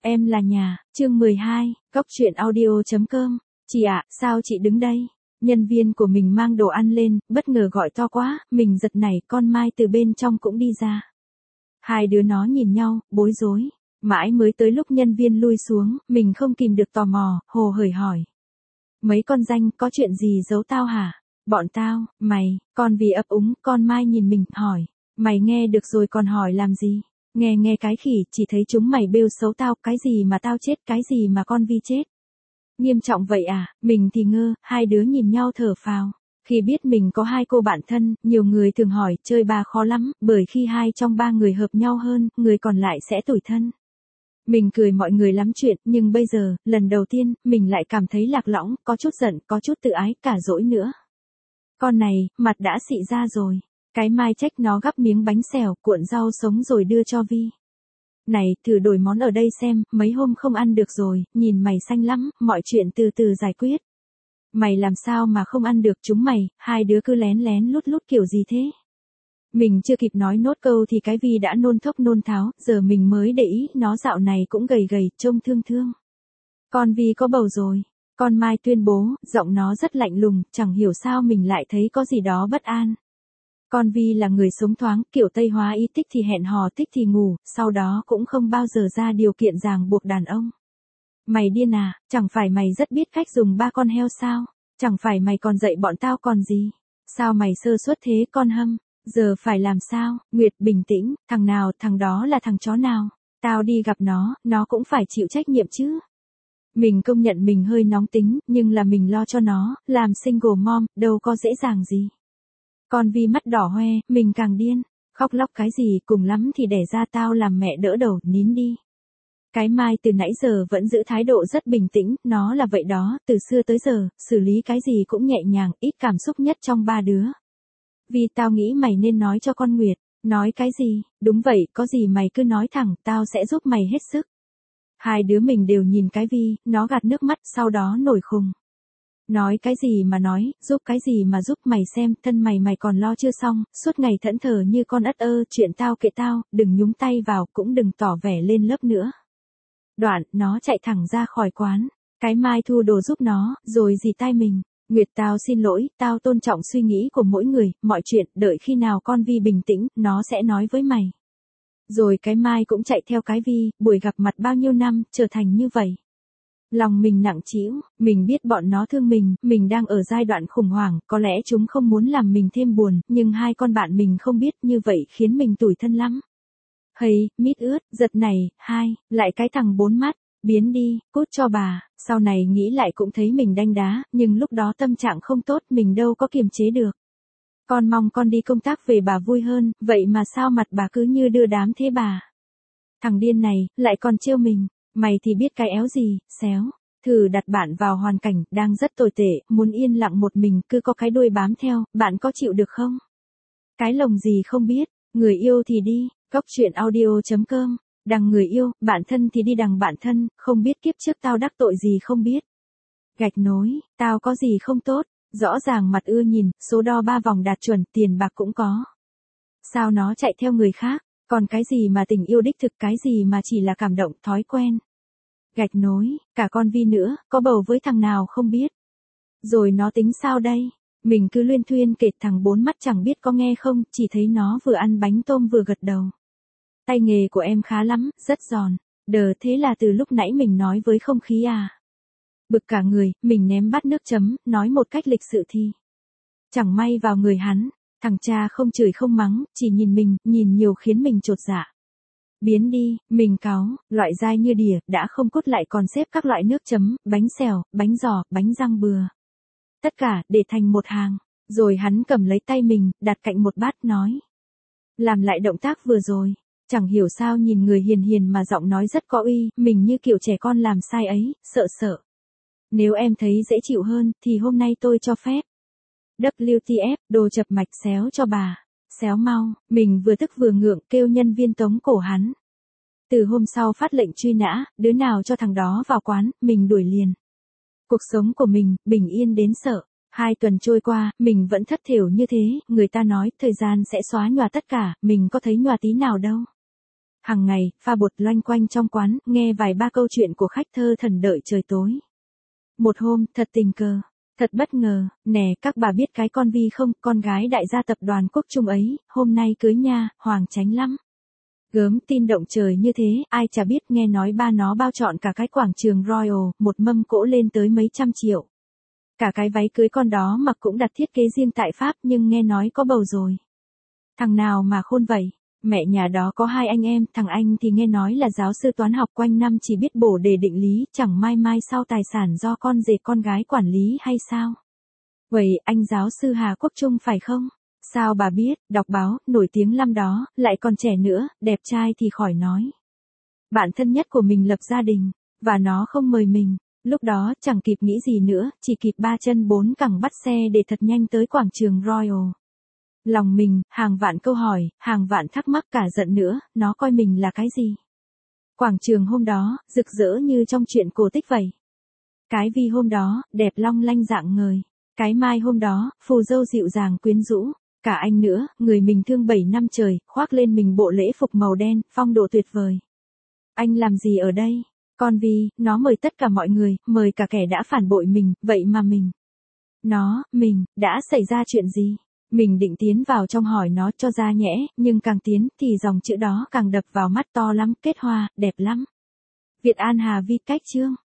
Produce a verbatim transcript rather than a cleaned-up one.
Em là nhà, chương mười hai, Cóc truyện audio chấm com. Chị ạ, sao chị đứng đây? Nhân viên của mình mang đồ ăn lên, bất ngờ gọi to quá, mình giật nảy, con Mai từ bên trong cũng đi ra. Hai đứa nó nhìn nhau, bối rối. Mãi mới tới lúc nhân viên lui xuống, mình không kìm được tò mò, hồ hởi hỏi. Mấy con danh, có chuyện gì giấu tao hả? Bọn tao, mày, con vì ấp úng, con Mai nhìn mình, hỏi. Mày nghe được rồi còn hỏi làm gì? Nghe nghe cái khỉ, chỉ thấy chúng mày bêu xấu tao, cái gì mà tao chết, cái gì mà con Vi chết. Nghiêm trọng vậy à, mình thì ngơ, hai đứa nhìn nhau thở phào. Khi biết mình có hai cô bạn thân, nhiều người thường hỏi, chơi ba khó lắm, bởi khi hai trong ba người hợp nhau hơn, người còn lại sẽ tủi thân. Mình cười mọi người lắm chuyện, nhưng bây giờ, lần đầu tiên, mình lại cảm thấy lạc lõng, có chút giận, có chút tự ái, cả dỗi nữa. Con này, mặt đã xị ra rồi. Cái Mai trách nó gắp miếng bánh xèo, cuộn rau sống rồi đưa cho Vi. Này, thử đổi món ở đây xem, mấy hôm không ăn được rồi, nhìn mày xanh lắm, mọi chuyện từ từ giải quyết. Mày làm sao mà không ăn được chúng mày, hai đứa cứ lén lén lút lút kiểu gì thế? Mình chưa kịp nói nốt câu thì cái Vi đã nôn thốc nôn tháo, giờ mình mới để ý, nó dạo này cũng gầy gầy, trông thương thương. Con Vi có bầu rồi, con Mai tuyên bố, giọng nó rất lạnh lùng, chẳng hiểu sao mình lại thấy có gì đó bất an. Con Vi là người sống thoáng, kiểu Tây hóa ý thích thì hẹn hò thích thì ngủ, sau đó cũng không bao giờ ra điều kiện ràng buộc đàn ông. Mày điên à, chẳng phải mày rất biết cách dùng ba con heo sao? Chẳng phải mày còn dạy bọn tao còn gì? Sao mày sơ suất thế con Hâm? Giờ phải làm sao? Nguyệt bình tĩnh, thằng nào, thằng đó là thằng chó nào? Tao đi gặp nó, nó cũng phải chịu trách nhiệm chứ. Mình công nhận mình hơi nóng tính, nhưng là mình lo cho nó, làm single mom, đâu có dễ dàng gì. Con Vi mắt đỏ hoe, mình càng điên, khóc lóc cái gì, cùng lắm thì đẻ ra tao làm mẹ đỡ đầu, nín đi. Cái Mai từ nãy giờ vẫn giữ thái độ rất bình tĩnh, nó là vậy đó, từ xưa tới giờ, xử lý cái gì cũng nhẹ nhàng, ít cảm xúc nhất trong ba đứa. Vi tao nghĩ mày nên nói cho con Nguyệt, nói cái gì, đúng vậy, có gì mày cứ nói thẳng, tao sẽ giúp mày hết sức. Hai đứa mình đều nhìn cái Vi, nó gạt nước mắt, sau đó nổi khùng. Nói cái gì mà nói, giúp cái gì mà giúp mày xem, thân mày mày còn lo chưa xong, suốt ngày thẫn thờ như con ất ơ, chuyện tao kệ tao, đừng nhúng tay vào, cũng đừng tỏ vẻ lên lớp nữa. Đoạn, nó chạy thẳng ra khỏi quán, cái Mai thu đồ giúp nó, rồi dì tai mình, Nguyệt tao xin lỗi, tao tôn trọng suy nghĩ của mỗi người, mọi chuyện, đợi khi nào con Vi bình tĩnh, nó sẽ nói với mày. Rồi cái Mai cũng chạy theo cái Vi, buổi gặp mặt bao nhiêu năm, trở thành như vậy. Lòng mình nặng trĩu, mình biết bọn nó thương mình, mình đang ở giai đoạn khủng hoảng, có lẽ chúng không muốn làm mình thêm buồn, nhưng hai con bạn mình không biết, như vậy khiến mình tủi thân lắm. Hây, mít ướt, giật này, hai, lại cái thằng bốn mắt, biến đi, cút cho bà, sau này nghĩ lại cũng thấy mình đanh đá, nhưng lúc đó tâm trạng không tốt, mình đâu có kiềm chế được. Con mong con đi công tác về bà vui hơn, vậy mà sao mặt bà cứ như đưa đám thế bà. Thằng điên này, lại còn trêu mình. Mày thì biết cái éo gì, xéo. Thử đặt bạn vào hoàn cảnh, đang rất tồi tệ, muốn yên lặng một mình, cứ có cái đuôi bám theo, bạn có chịu được không? Cái lồng gì không biết, người yêu thì đi, cóc truyện audio chấm com, đằng người yêu, bạn thân thì đi đằng bạn thân, không biết kiếp trước tao đắc tội gì không biết. Gạch nối, tao có gì không tốt, rõ ràng mặt ưa nhìn, số đo ba vòng đạt chuẩn, tiền bạc cũng có. Sao nó chạy theo người khác? Còn cái gì mà tình yêu đích thực, cái gì mà chỉ là cảm động, thói quen. Gạch nối, cả con Vi nữa, có bầu với thằng nào không biết. Rồi nó tính sao đây? Mình cứ luyên thuyên kể, thằng bốn mắt chẳng biết có nghe không, chỉ thấy nó vừa ăn bánh tôm vừa gật đầu. Tay nghề của em khá lắm, rất giòn. Đờ, thế là từ lúc nãy mình nói với không khí à. Bực cả người, mình ném bát nước chấm, nói một cách lịch sự thì. Chẳng may vào người hắn. Thằng cha không chửi không mắng, chỉ nhìn mình, nhìn nhiều khiến mình chột dạ. Biến đi, mình cáu, loại dai như đỉa, đã không cốt lại còn xếp các loại nước chấm, bánh xèo, bánh giò, bánh răng bừa. Tất cả, để thành một hàng. Rồi hắn cầm lấy tay mình, đặt cạnh một bát, nói. Làm lại động tác vừa rồi. Chẳng hiểu sao nhìn người hiền hiền mà giọng nói rất có uy, mình như kiểu trẻ con làm sai ấy, sợ sợ. Nếu em thấy dễ chịu hơn, thì hôm nay tôi cho phép. vê tê ép, đồ chập mạch xéo cho bà. Xéo mau, mình vừa tức vừa ngượng kêu nhân viên tống cổ hắn. Từ hôm sau phát lệnh truy nã, đứa nào cho thằng đó vào quán, mình đuổi liền. Cuộc sống của mình, bình yên đến sợ. Hai tuần trôi qua, mình vẫn thất thểu như thế, người ta nói thời gian sẽ xóa nhòa tất cả, mình có thấy nhòa tí nào đâu. Hàng ngày, pha bột loanh quanh trong quán, nghe vài ba câu chuyện của khách thơ thần đợi trời tối. Một hôm, thật tình cờ, thật bất ngờ, nè các bà biết cái con Vi không, con gái đại gia tập đoàn Quốc Trung ấy, hôm nay cưới nha, hoằng chánh lắm. Gớm tin động trời như thế, ai chả biết, nghe nói ba nó bao trọn cả cái quảng trường Royal, một mâm cỗ lên tới mấy trăm triệu. Cả cái váy cưới con đó mặc cũng đặt thiết kế riêng tại Pháp, nhưng nghe nói có bầu rồi. Thằng nào mà khôn vậy? Mẹ nhà đó có hai anh em, thằng anh thì nghe nói là giáo sư toán học, quanh năm chỉ biết bổ đề định lý, chẳng mai mai sau tài sản do con rể con gái quản lý hay sao? Vậy, anh giáo sư Hà Quốc Trung phải không? Sao bà biết, đọc báo, nổi tiếng lắm đó, lại còn trẻ nữa, đẹp trai thì khỏi nói. Bạn thân nhất của mình lập gia đình, và nó không mời mình. Lúc đó, chẳng kịp nghĩ gì nữa, chỉ kịp ba chân bốn cẳng bắt xe để thật nhanh tới quảng trường Royal. Lòng mình, hàng vạn câu hỏi, hàng vạn thắc mắc, cả giận nữa, nó coi mình là cái gì? Quảng trường hôm đó, rực rỡ như trong truyện cổ tích vậy. Cái Vi hôm đó, đẹp long lanh dạng ngời. Cái Mai hôm đó, phù dâu dịu dàng quyến rũ. Cả anh nữa, người mình thương bảy năm trời, khoác lên mình bộ lễ phục màu đen, phong độ tuyệt vời. Anh làm gì ở đây? Con Vi, nó mời tất cả mọi người, mời cả kẻ đã phản bội mình, vậy mà mình. Nó, mình, đã xảy ra chuyện gì? Mình định tiến vào trong hỏi nó cho ra nhẽ, nhưng càng tiến thì dòng chữ đó càng đập vào mắt, to lắm, kết hoa, đẹp lắm. Việt An Hà Vi cách chương.